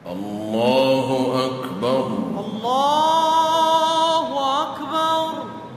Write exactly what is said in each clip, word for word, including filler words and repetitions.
الله أكبر. الله أكبر.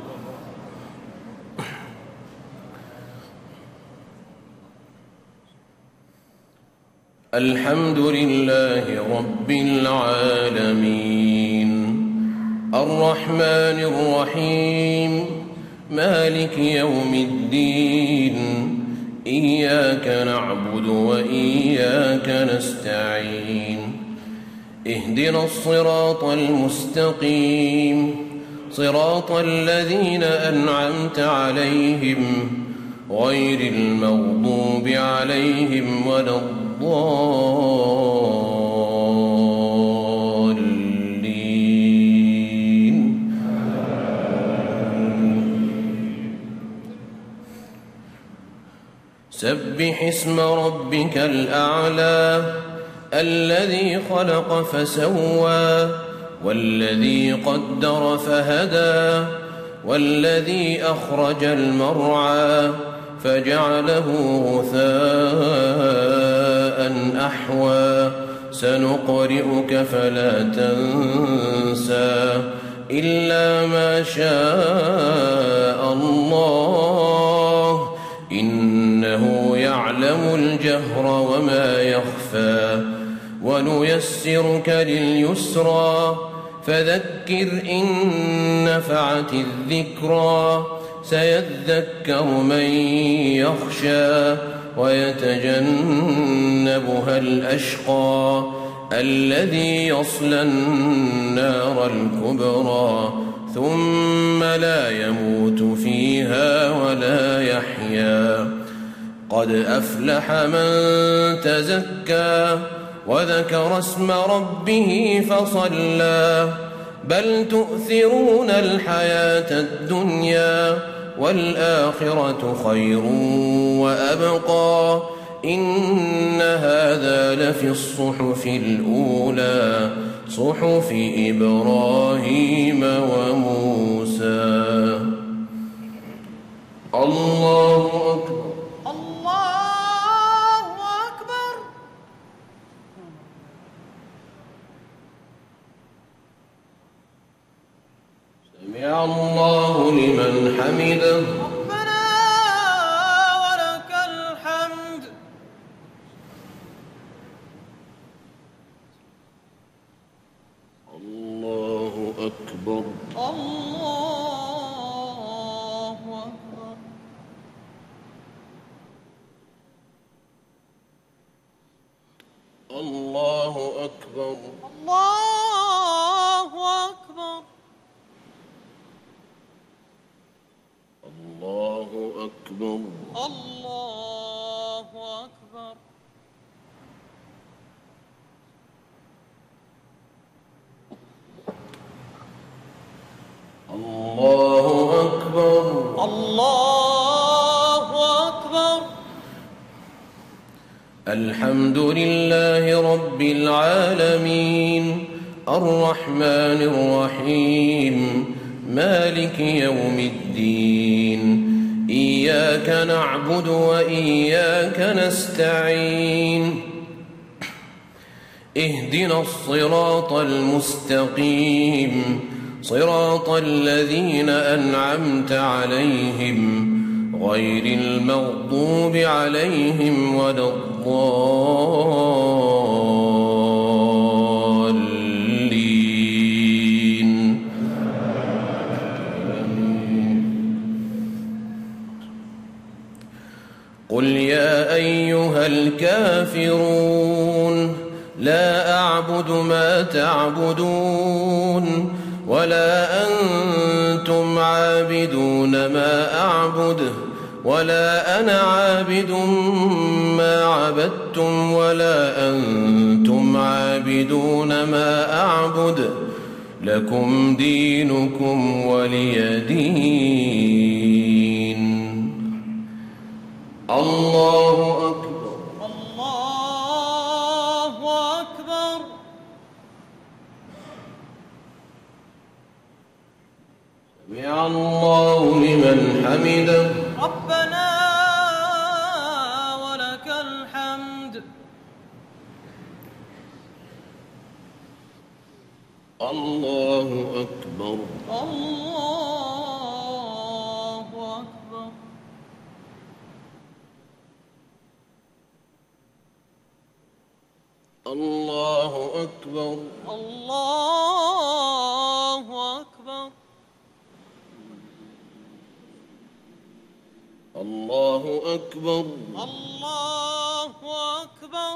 الحمد لله رب العالمين الرحمن الرحيم مالك يوم الدين إياك نعبد وإياك نستعين اهدنا الصراط المستقيم صراط الذين أنعمت عليهم غير المغضوب عليهم ولا الضالين. سبح اسم ربك الأعلى الذي خلق فسوى والذي قدر فهدى والذي أخرج المرعى فجعله غثاء أحوى سنقرئك فلا تنسى إلا ما شاء الله إنه يعلم الجهر وما يخفى ونيسرك لليسرى فذكر إن نفعت الذكرى سيذكر من يخشى ويتجنبها الأشقى الذي يصلى النار الكبرى ثم لا يموت فيها ولا يحيا قد أفلح من تزكى وذكر اسم ربه فصلى بل تؤثرون الحياة الدنيا والآخرة خير وأبقى إن هذا لفي الصحف الأولى صحف إبراهيم وموسى. الله أكبر. الله أكبر. سمع الله لمن حمده. ربنا ولك الحمد. الله أكبر. الله أكبر. الله أكبر. الله أكبر. الله أكبر. الله أكبر. الله أكبر. الله أكبر. الحمد لله رب العالمين الرحمن الرحيم مالك يوم الدين إياك نعبد وإياك نستعين اهدنا الصراط المستقيم صراط الذين أنعمت عليهم غير المغضوب عليهم ولا الضالين. قل يا أيها الكافرون لا أعبد ما تعبدون ولا أنتم عابدون ما أعبد ولا أنا عابد ما عبدتم ولا أنتم عابدون ما أعبد لكم دينكم ولي دين. الله أكبر. الله أكبر. سمع الله لمن حمده. ربنا ولك الحمد. الله أكبر الله أكبر الله أكبر الله أكبر الله أكبر الله أكبر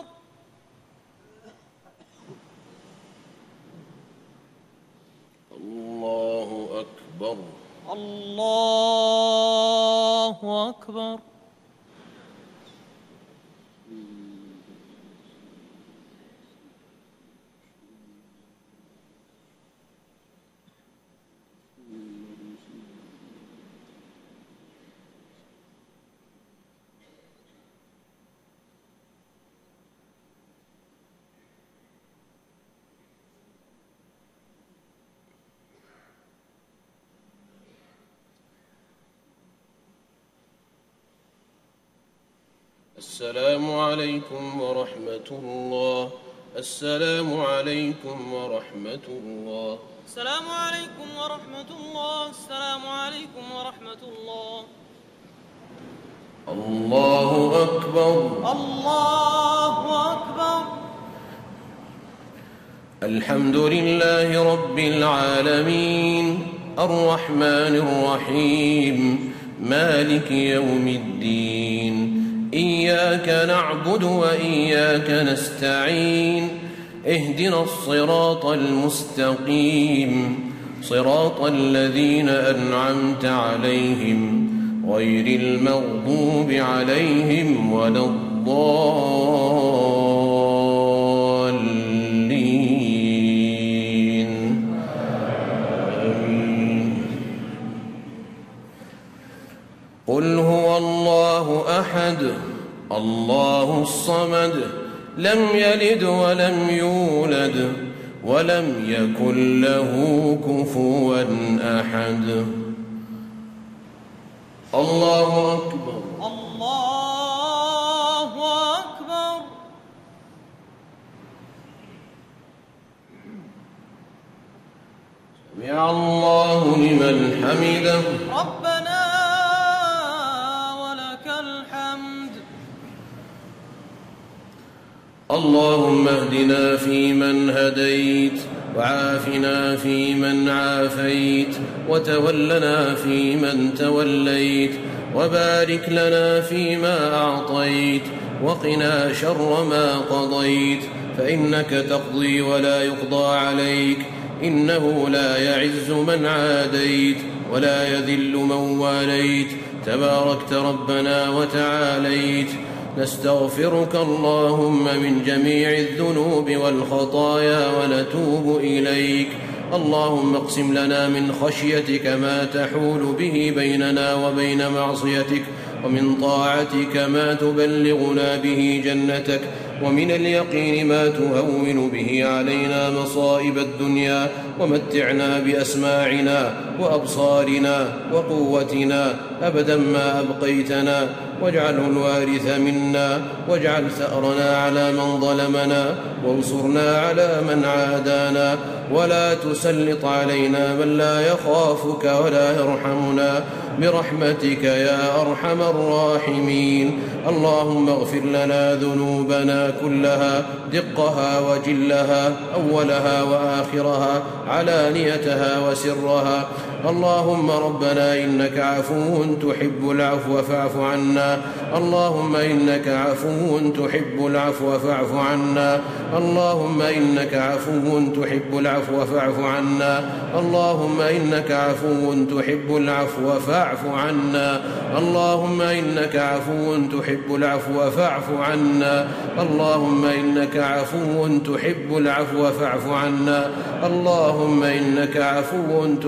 الله أكبر الله أكبر السلام عليكم ورحمة الله السلام عليكم ورحمة الله السلام عليكم ورحمة الله السلام عليكم ورحمة الله الله أكبر الله أكبر الحمد لله رب العالمين الرحمن الرحيم مالك يوم الدين إياك نعبد وإياك نستعين اهدنا الصراط المستقيم صراط الذين أنعمت عليهم غير المغضوب عليهم ولا الضالين آمين. قل هو الله أحد الله الصمد لم يلد ولم يولد ولم يكن له كفوا أحد الله أكبر الله أكبر سمع الله لمن حمده ربنا ولك الحمد اللهم اهدنا فيمن هديت وعافنا فيمن عافيت وتولنا فيمن توليت وبارك لنا فيما أعطيت وقنا شر ما قضيت فإنك تقضي ولا يقضى عليك إنه لا يعز من عاديت ولا يذل من واليت تباركت ربنا وتعاليت نستغفرك اللهم من جميع الذنوب والخطايا ونتوب إليك اللهم اقسم لنا من خشيتك ما تحول به بيننا وبين معصيتك ومن طاعتك ما تبلغنا به جنتك ومن اليقين ما تهون به علينا مصائب الدنيا ومتعنا بأسماعنا وأبصارنا وقوتنا أبدا ما أبقيتنا واجعله الوارث منا واجعل ثأرنا على من ظلمنا وانصرنا على من عادانا ولا تسلط علينا من لا يخافك ولا يرحمنا برحمتك يا أرحم الراحمين اللهم اغفر لنا ذنوبنا كلها دقها وجلها أولها وآخرها علانيتها وسرها اللهم ربنا إنك عفو تحب العفو فاعف عنا اللهم إنك عفو تحب العفو فاعف عنا اللهم إنك عفو تحب العفو فاعف عنا اللهم إنك عفو تحب العفو فاعف عنا اللهم إنك عفو تحب العفو فاعف عنا اللهم إنك عفو تحب العفو فاعف عنا اللهم إنك عفو تحب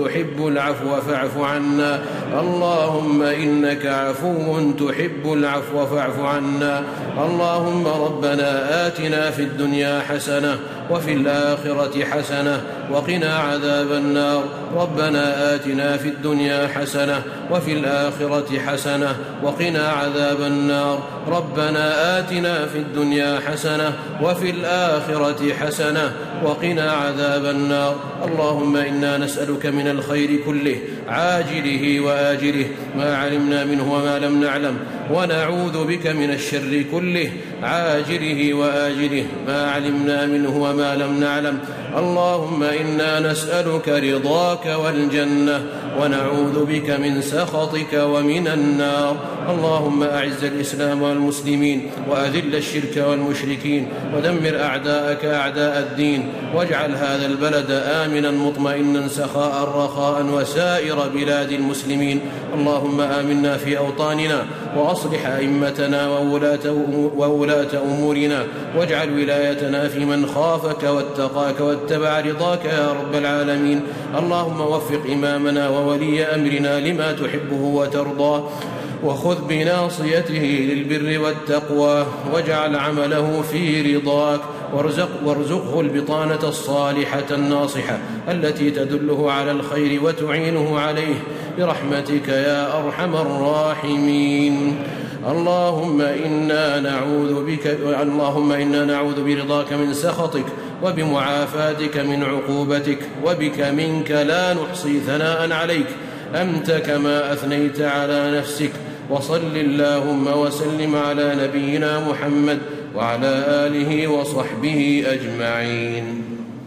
العفو فاعف عنا. اللهم إنك عفو تحب العفو فاعف عنا. اللهم ربنا آتنا في الدنيا حسنة وفي الآخرة حسنة وقنا عذاب النار. ربنا آتنا في الدنيا حسنة وفي الآخرة حسنة وقنا عذاب النار. ربنا آتنا في الدنيا حسنة وفي الآخرة حسنة وقنا عذاب النار. اللهم إنا نسألك من الخير كله عاجله وآجله ما علمنا منه وما لم نعلم، ونعوذ بك من الشر كله عاجله وآجله ما علمنا منه وما لم نعلم. اللهم إنا نسألك رضاك والجنة ونعوذ بك من سخطك ومن النار. اللهم أعز الإسلام والمسلمين وأذل الشرك والمشركين ودمر أعداءك أعداء الدين، واجعل هذا البلد آمنا مطمئنا سخاء رخاء وسائر بلاد المسلمين. اللهم آمنا في أوطاننا وأصلح أئمتنا وولاة أمورنا، واجعل ولايتنا في من خافك واتقاك واتبع رضاك يا رب العالمين. اللهم وفق إمامنا وولي أمرنا لما تحبه وترضاه، وخذ بناصيته للبر والتقوى، واجعل عمله في رضاك، وارزق وارزقه البطانة الصالحة الناصحة التي تدله على الخير وتعينه عليه برحمتك يا أرحم الراحمين. اللهم إنا نعوذ بك اللهم إنا نعوذ برضاك من سخطك وبمعافاتك من عقوبتك، وبك منك لا نحصي ثناء عليك أنت كما أثنيت على نفسك. وصل اللهم وسلم على نبينا محمد وعلى آله وصحبه أجمعين.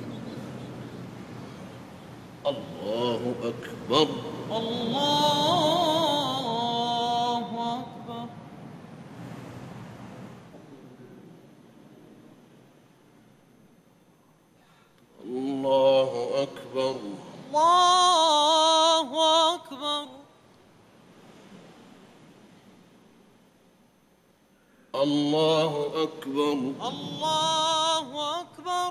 الله أكبر. الله أكبر. الله أكبر. الله أكبر. الله أكبر. الله أكبر.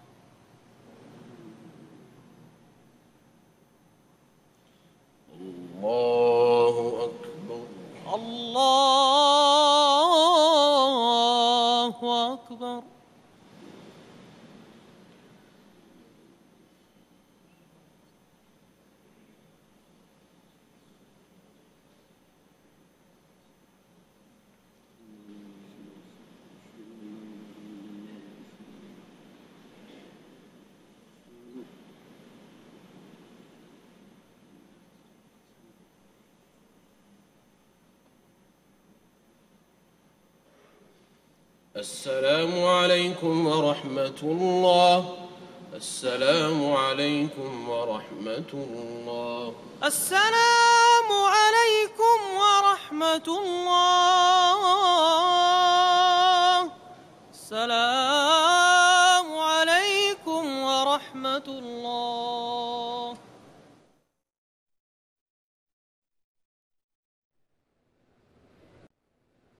الله أكبر. الله أكبر. السلام عليكم ورحمة الله. السلام عليكم ورحمة الله. السلام عليكم ورحمة الله. السلام عليكم ورحمة الله.